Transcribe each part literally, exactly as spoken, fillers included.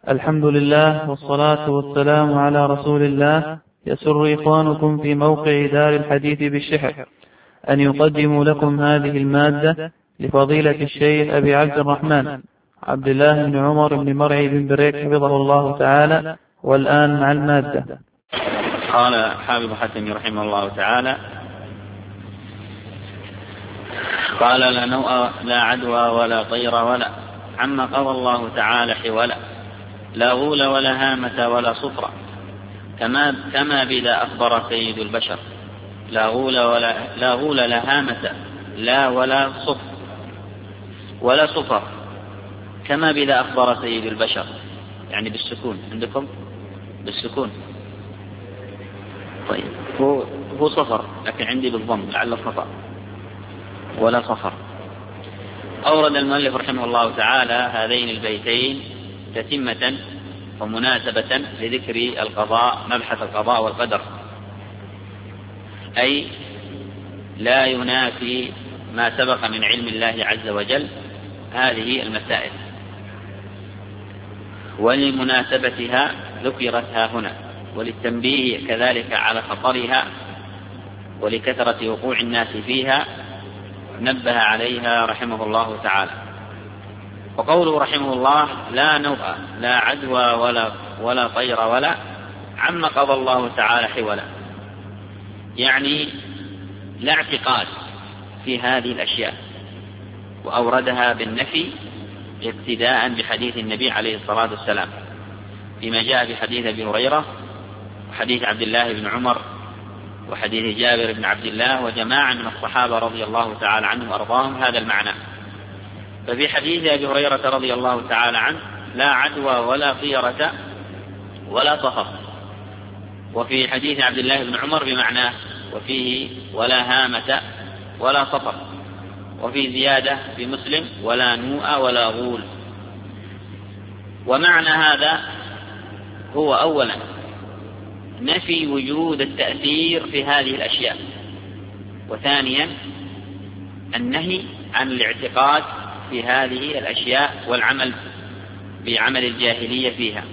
الحمد لله والصلاة والسلام على رسول الله. يسر إخوانكم في موقع دار الحديث بالشحر أن يقدموا لكم هذه المادة لفضيلة الشيخ أبي عبد الرحمن عبد الله بن عمر بن مرعي بن بريك حفظه الله تعالى. والآن مع المادة. قال حافظ حاتمي رحمه الله تعالى: قال: لا نوء لا عدوى ولا طير ولا عما قضى الله تعالى حولا، لا غول ولا هامة ولا صفرة، كما كما بذا أخبر سيد البشر. لا غول ولا لا غول لا هامة لا ولا صفر ولا صفر، كما بذا أخبر سيد البشر. يعني بالسكون عندكم بالسكون. طيب هو هو صفر لكن عندي بالضم لعل خطأ. ولا صفر. أورد المؤلف رحمه الله تعالى هذين البيتين تتمة ومناسبة لذكر القضاء، مبحث القضاء والقدر، أي لا ينافي ما سبق من علم الله عز وجل هذه المسائل، ولمناسبتها ذكرتها هنا، وللتنبيه كذلك على خطرها ولكثرة وقوع الناس فيها نبه عليها رحمه الله تعالى. وقوله رحمه الله: لا نوء لا عدوى ولا ولا طير ولا عما قضى الله تعالى حولا، يعني لا اعتقاد في هذه الأشياء، وأوردها بالنفي اقتداء بحديث النبي عليه الصلاة والسلام فيما جاء في حديث أبي هريرة وحديث عبد الله بن عمر وحديث جابر بن عبد الله وجماعة من الصحابة رضي الله تعالى عنهم وأرضاهم هذا المعنى. ففي حديث أبي هريرة رضي الله تعالى عنه: لا عدوى ولا طيرة ولا صفر. وفي حديث عبد الله بن عمر بمعناه، وفيه: ولا هامة ولا صفر. وفي زيادة في مسلم: ولا نوء ولا غول. ومعنى هذا هو أولا نفي وجود التأثير في هذه الأشياء، وثانيا النهي عن الاعتقاد في هذه الأشياء والعمل بعمل الجاهلية فيها.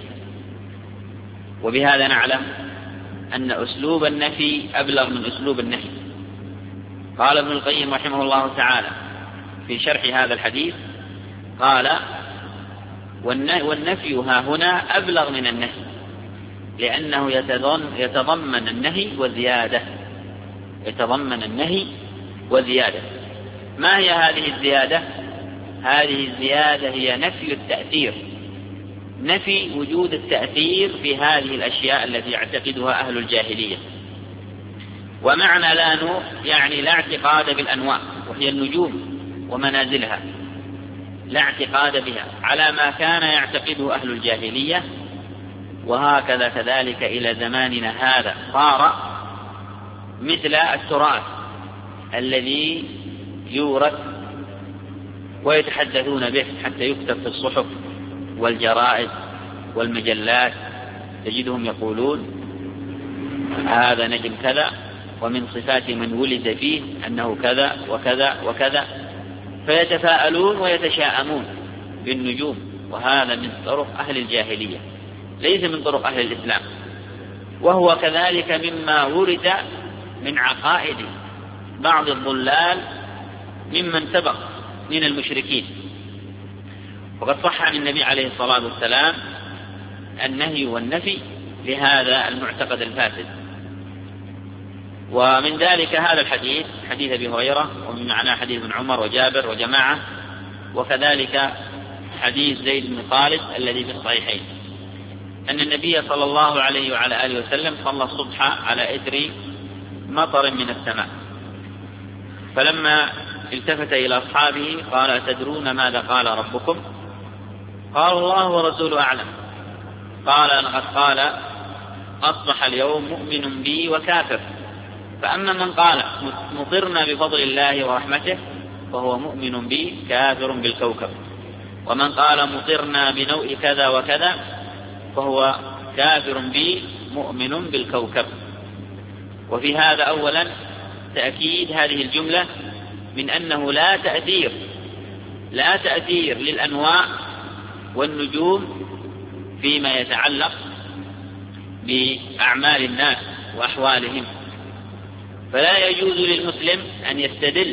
وبهذا نعلم أن أسلوب النفي أبلغ من أسلوب النهي. قال ابن القيم رحمه الله تعالى في شرح هذا الحديث، قال: والنفي ها هنا أبلغ من النهي، لأنه يتضمن النهي وزيادة يتضمن النهي وزيادة. ما هي هذه الزيادة؟ هذه الزيادة هي نفي التأثير، نفي وجود التأثير في هذه الأشياء التي يعتقدها أهل الجاهلية. ومعنى لا نوء يعني لا اعتقاد بالأنواء، وهي النجوم ومنازلها، لا اعتقاد بها على ما كان يعتقده أهل الجاهلية. وهكذا كذلك إلى زماننا هذا صار مثل التراث الذي يورث ويتحدثون به حتى يكتب في الصحف والجرائد والمجلات، تجدهم يقولون: هذا نجم كذا، ومن صفات من ولد فيه أنه كذا وكذا وكذا، فيتفاءلون ويتشاءمون بالنجوم. وهذا من طرق أهل الجاهلية، ليس من طرق أهل الإسلام. وهو كذلك مما ورد من عقائد بعض الضلال ممن سبق من المشركين. وقد صح عن النبي عليه الصلاة والسلام النهي والنفي لهذا المعتقد الفاسد. ومن ذلك هذا الحديث، حديث أبي هريرة، ومن معناه حديث ابن عمر وجابر وجماعة، وكذلك حديث زيد بن خالد الذي في الصحيحين، أن النبي صلى الله عليه وعلى آله وسلم صلى الصبح على إثر مطر من السماء، فلما التفت إلى أصحابه قال: أتدرون ماذا قال ربكم؟ قال: الله ورسوله أعلم. قال: لقد قال: أصبح اليوم مؤمن بي وكافر. فأما من قال: مطرنا بفضل الله ورحمته، فهو مؤمن بي كافر بالكوكب. ومن قال: مطرنا بنوء كذا وكذا، فهو كافر بي مؤمن بالكوكب. وفي هذا أولا تأكيد هذه الجملة من أنه لا تأثير لا تأثير للأنواع والنجوم فيما يتعلق بأعمال الناس وأحوالهم. فلا يجوز للمسلم أن يستدل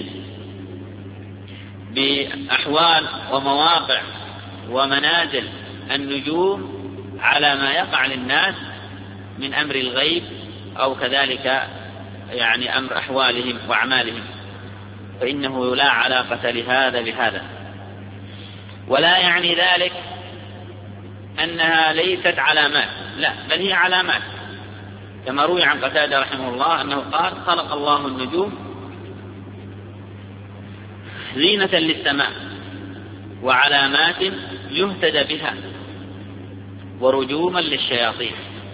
بأحوال ومواقع ومنازل النجوم على ما يقع للناس من أمر الغيب أو كذلك يعني أمر أحوالهم وأعمالهم، فإنه لا علاقة لهذا بهذا. ولا يعني ذلك أنها ليست علامات، لا، بل هي علامات، كما روي عن قتادة رحمه الله أنه قال: خلق الله النجوم زينة للسماء وعلامات يهتدى بها ورجوما للشياطين.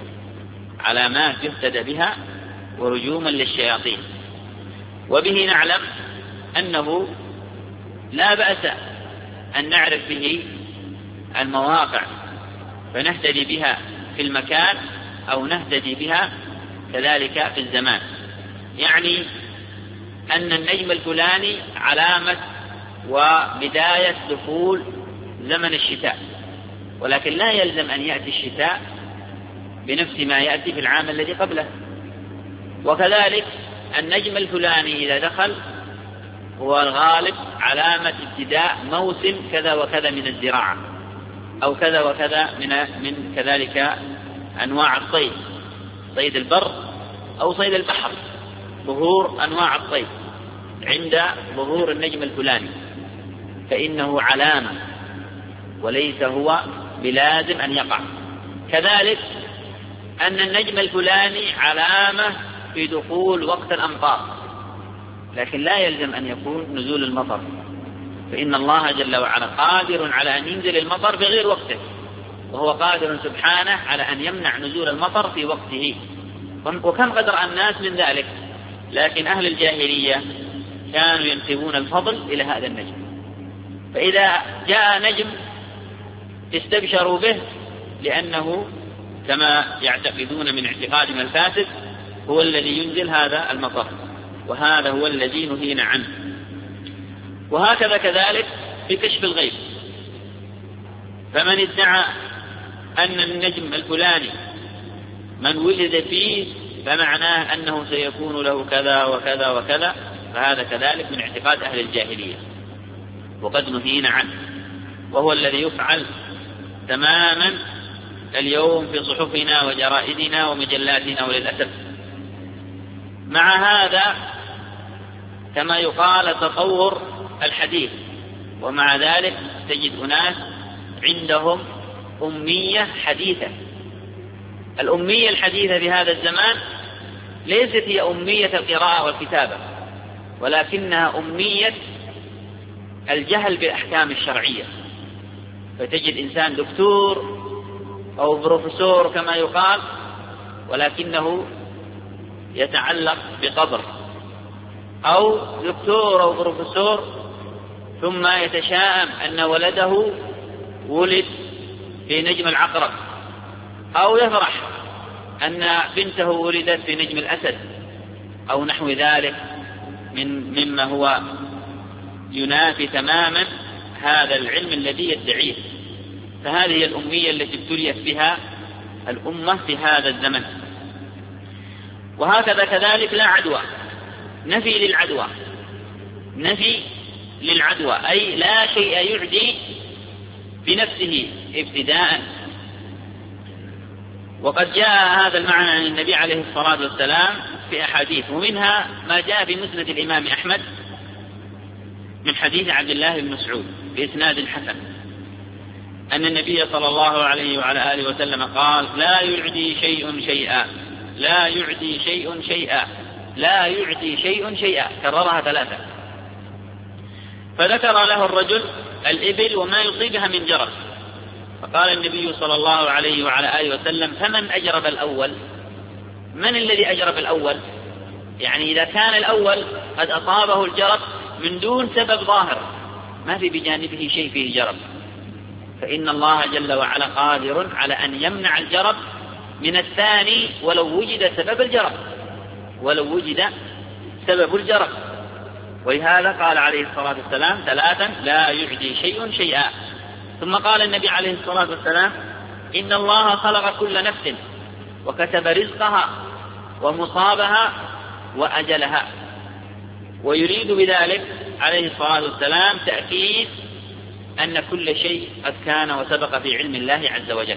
علامات يهتدى بها ورجوما للشياطين. وبه نعلم أنه لا بأس أن نعرف به المواقع فنهتدي بها في المكان أو نهتدي بها كذلك في الزمان. يعني أن النجم الفلاني علامة وبداية دخول زمن الشتاء، ولكن لا يلزم أن يأتي الشتاء بنفس ما يأتي في العام الذي قبله. وكذلك النجم الفلاني إذا دخل هو الغالب علامة ابتداء موسم كذا وكذا من الزراعة، أو كذا وكذا من من كذلك أنواع الصيد، صيد البر أو صيد البحر، ظهور أنواع الصيد عند ظهور النجم الفلاني، فإنه علامة وليس هو بلازم أن يقع. كذلك أن النجم الفلاني علامة في دخول وقت الأمطار، لكن لا يلزم أن يكون نزول المطر، فإن الله جل وعلا قادر على أن ينزل المطر في غير وقته، وهو قادر سبحانه على أن يمنع نزول المطر في وقته. وكم قدر الناس من ذلك، لكن أهل الجاهلية كانوا ينسبون الفضل إلى هذا النجم، فإذا جاء نجم استبشروا به لأنه كما يعتقدون من اعتقادهم الفاسد هو الذي ينزل هذا المطر، وهذا هو الذي نهينا عنه. وهكذا كذلك في كشف الغيب، فمن ادعى أن النجم الفلاني من ولد فيه فمعناه أنه سيكون له كذا وكذا وكذا، فهذا كذلك من اعتقاد أهل الجاهلية وقد نهينا عنه، وهو الذي يفعل تماما اليوم في صحفنا وجرائدنا ومجلاتنا وللأسف. مع هذا كما يقال تطور الحديث، ومع ذلك تجد أناس عندهم أمية حديثة. الأمية الحديثة في هذا الزمان ليست هي أمية القراءة والكتابة، ولكنها أمية الجهل بالأحكام الشرعية. فتجد إنسان دكتور أو بروفيسور كما يقال، ولكنه يتعلق بقبر، أو دكتور أو بروفيسور ثم يتشائم أن ولده ولد في نجم العقرب، أو يفرح أن بنته ولدت في نجم الأسد أو نحو ذلك من مما هو ينافي تماما هذا العلم الذي يدعيه. فهذه الأمية التي ابتليت بها الأمة في هذا الزمن. وهكذا كذلك لا عدوى، نفي للعدوى، نفي للعدوى أي لا شيء يعدي بنفسه ابتداء. وقد جاء هذا المعنى عن النبي عليه الصلاة والسلام في أحاديث، ومنها ما جاء في مسند الإمام أحمد من حديث عبد الله بن مسعود بإسناد حسن أن النبي صلى الله عليه وعلى آله وسلم قال: لا يعدي شيء شيئا، لا يعدي شيء شيئا، لا يعدي شيء شيئا، كررها ثلاثة. فذكر له الرجل الإبل وما يصيبها من جرب، فقال النبي صلى الله عليه وعلى آله وسلم: فمن أجرب الأول؟ من الذي أجرب الأول؟ يعني إذا كان الأول قد أصابه الجرب من دون سبب ظاهر، ما في بجانبه شيء فيه جرب، فإن الله جل وعلا قادر على أن يمنع الجرب من الثاني ولو وجد سبب الجرب، ولو وجد سبب الجرب. ولهذا قال عليه الصلاة والسلام ثلاثا: لا يعدي شيء شيئا. ثم قال النبي عليه الصلاة والسلام: إن الله خلق كل نفس وكتب رزقها ومصابها وأجلها، ويريد بذلك عليه الصلاة والسلام تأكيد أن كل شيء قد كان وسبق في علم الله عز وجل.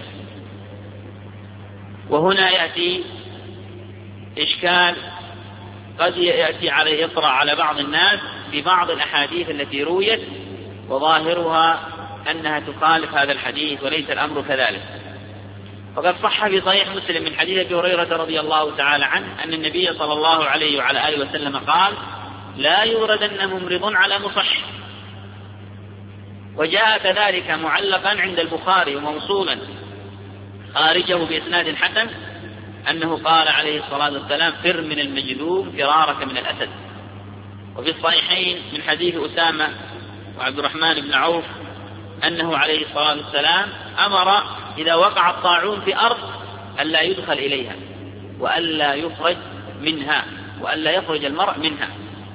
وهنا يأتي إشكال قد يأتي عليه يطرأ على بعض الناس ببعض الأحاديث التي رويت وظاهرها أنها تخالف هذا الحديث، وليس الأمر كذلك. فقد صح في صحيح مسلم من حديث أبي هريرة رضي الله تعالى عنه أن النبي صلى الله عليه وعلى آله وسلم قال: لا يوردن ممرض على مصح. وجاء كذلك معلقا عند البخاري وموصولا خارجه بإسناد حسن أنه قال عليه الصلاة والسلام: فر من المجذوم فرارك من الأسد. وفي الصحيحين من حديث أسامة وعبد الرحمن بن عوف أنه عليه الصلاة والسلام أمر إذا وقع الطاعون في أرض ألا يدخل إليها وألا يخرج منها وألا يخرج المرء منها.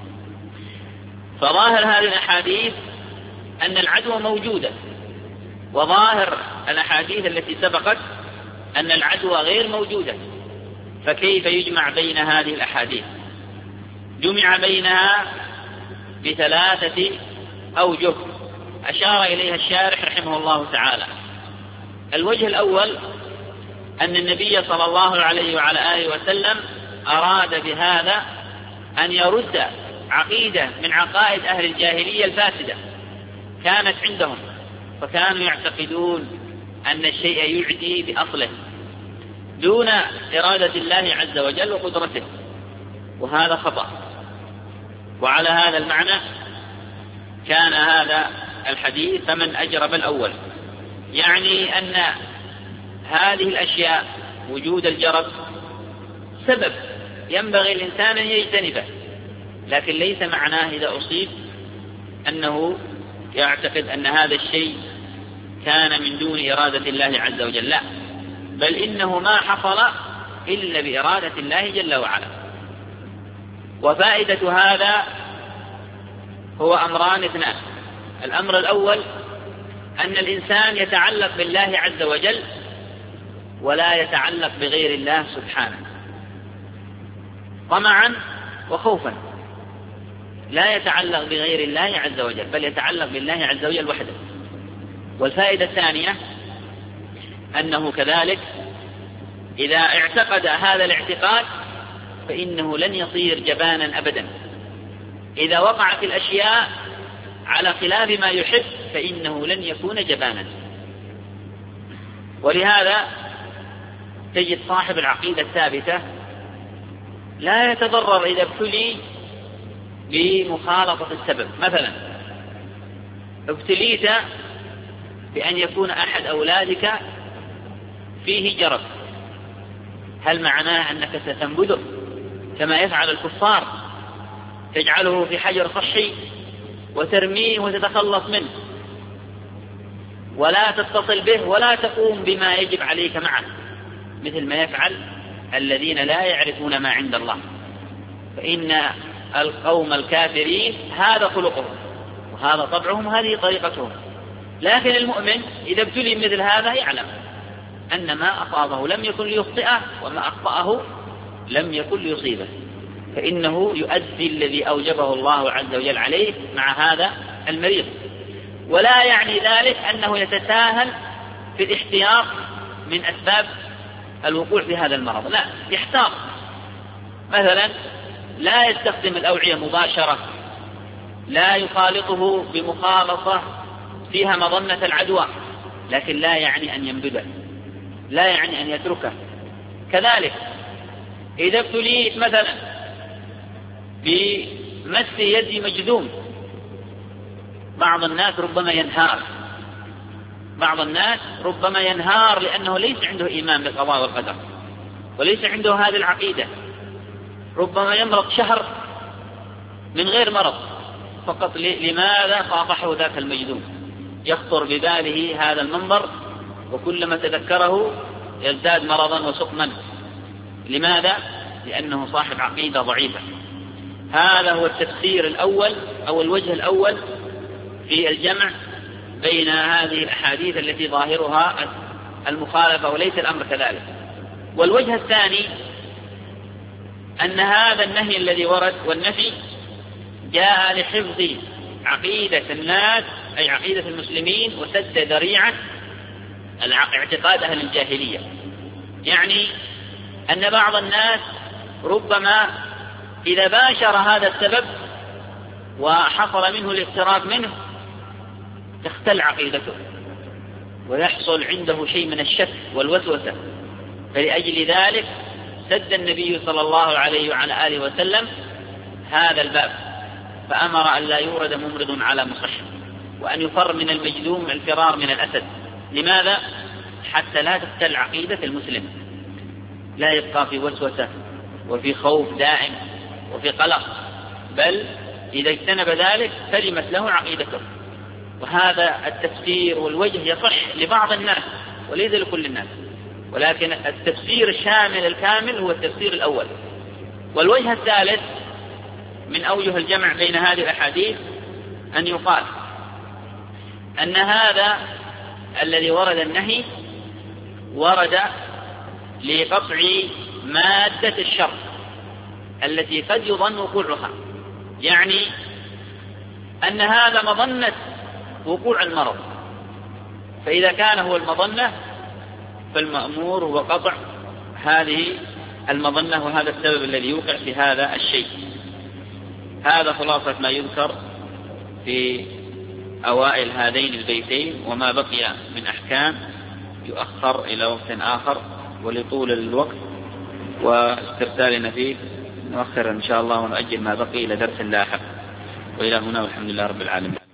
فظاهر هذه الأحاديث أن العدوى موجودة، وظاهر الأحاديث التي سبقت أن العدوى غير موجودة. فكيف يجمع بين هذه الأحاديث؟ جمع بينها بثلاثة أوجه أشار إليها الشارح رحمه الله تعالى. الوجه الأول أن النبي صلى الله عليه وعلى آله وسلم أراد بهذا أن يرد عقيدة من عقائد أهل الجاهلية الفاسدة كانت عندهم، فكانوا يعتقدون أن الشيء يعدي بأصله دون إرادة الله عز وجل وقدرته، وهذا خطأ. وعلى هذا المعنى كان هذا الحديث فمن أجرب الأول، يعني أن هذه الأشياء وجود الجرب سبب ينبغي الإنسان أن يجتنبه، لكن ليس معناه إذا أصيب أنه يعتقد أن هذا الشيء كان من دون إرادة الله عز وجل، لا، بل إنه ما حصل إلا بإرادة الله جل وعلا. وفائدة هذا هو أمران اثنان. الأمر الأول أن الإنسان يتعلق بالله عز وجل ولا يتعلق بغير الله سبحانه طمعا وخوفا، لا يتعلق بغير الله عز وجل بل يتعلق بالله عز وجل وحده. والفائدة الثانية أنه كذلك إذا اعتقد هذا الاعتقاد فإنه لن يصير جبانا أبدا. إذا وقعت الأشياء على خلاف ما يحب فإنه لن يكون جبانا. ولهذا تجد صاحب العقيدة الثابتة لا يتضرر إذا ابتلي بمخالطة السبب. مثلا ابتليت بأن يكون أحد أولادك فيه جرب، هل معناه أنك ستنبذه كما يفعل الكفار، تجعله في حجر صحي وترميه وتتخلص منه ولا تتصل به ولا تقوم بما يجب عليك معه، مثل ما يفعل الذين لا يعرفون ما عند الله؟ فإن القوم الكافرين هذا خلقهم وهذا طبعهم وهذه طريقتهم. لكن المؤمن إذا ابتلي مثل هذا يعلم أن ما أصابه لم يكن ليخطئه وما أخطأه لم يكن ليصيبه، فإنه يؤدي الذي أوجبه الله عز وجل عليه مع هذا المريض. ولا يعني ذلك أنه يتساهل في الاحتياط من أسباب الوقوع في هذا المرض، لا، يحتاط. مثلا لا يستخدم الأوعية مباشرة، لا يخالطه بمخالطة فيها مظنة العدوى، لكن لا يعني أن ينبذه، لا يعني أن يتركه. كذلك إذا ابتليت مثلا بمس يد مجذوم، بعض الناس ربما ينهار بعض الناس ربما ينهار لأنه ليس عنده إيمان بالقضاء والقدر وليس عنده هذه العقيدة، ربما يمرض شهر من غير مرض فقط لماذا صافحه ذاك المجذوم، يخطر بباله هذا المنظر وكلما تذكره يزداد مرضا وسقما. لماذا؟ لأنه صاحب عقيدة ضعيفة. هذا هو التفسير الأول أو الوجه الأول في الجمع بين هذه الأحاديث التي ظاهرها المخالفة وليس الأمر كذلك. والوجه الثاني أن هذا النهي الذي ورد والنفي جاء لحفظ عقيدة الناس أي عقيدة المسلمين وسد ذريعة اعتقاد أهل الجاهلية. يعني أن بعض الناس ربما إذا باشر هذا السبب وحصل منه الاقتراب منه تختل عقيدته ويحصل عنده شيء من الشك والوسوسة، فلأجل ذلك سد النبي صلى الله عليه وعلى آله وسلم هذا الباب، فأمر أن لا يورد ممرض على مصح، وأن يفر من المجذوم الفرار من الأسد. لماذا؟ حتى لا تختل عقيدة المسلم، لا يبقى في وسوسة وفي خوف دائم وفي قلق، بل إذا اجتنب ذلك سلمت له عقيدته. وهذا التفسير والوجه يصح لبعض الناس وليس لكل الناس، ولكن التفسير الشامل الكامل هو التفسير الأول. والوجه الثالث من أوجه الجمع بين هذه الأحاديث أن يقال أن هذا الذي ورد النهي ورد لقطع مادة الشر التي قد يظن وقوعها، يعني أن هذا مظنة وقوع المرض، فإذا كان هو المظنة فالمأمور هو قطع هذه المظنة وهذا السبب الذي يوقع في هذا الشيء. هذا خلاصة ما يذكر في أوائل هذين البيتين، وما بقي من أحكام يؤخر إلى وقت آخر، ولطول الوقت واسترسالنا فيه نؤخر إن شاء الله ونؤجل ما بقي إلى درس لاحق. وإلى هنا والحمد لله رب العالمين.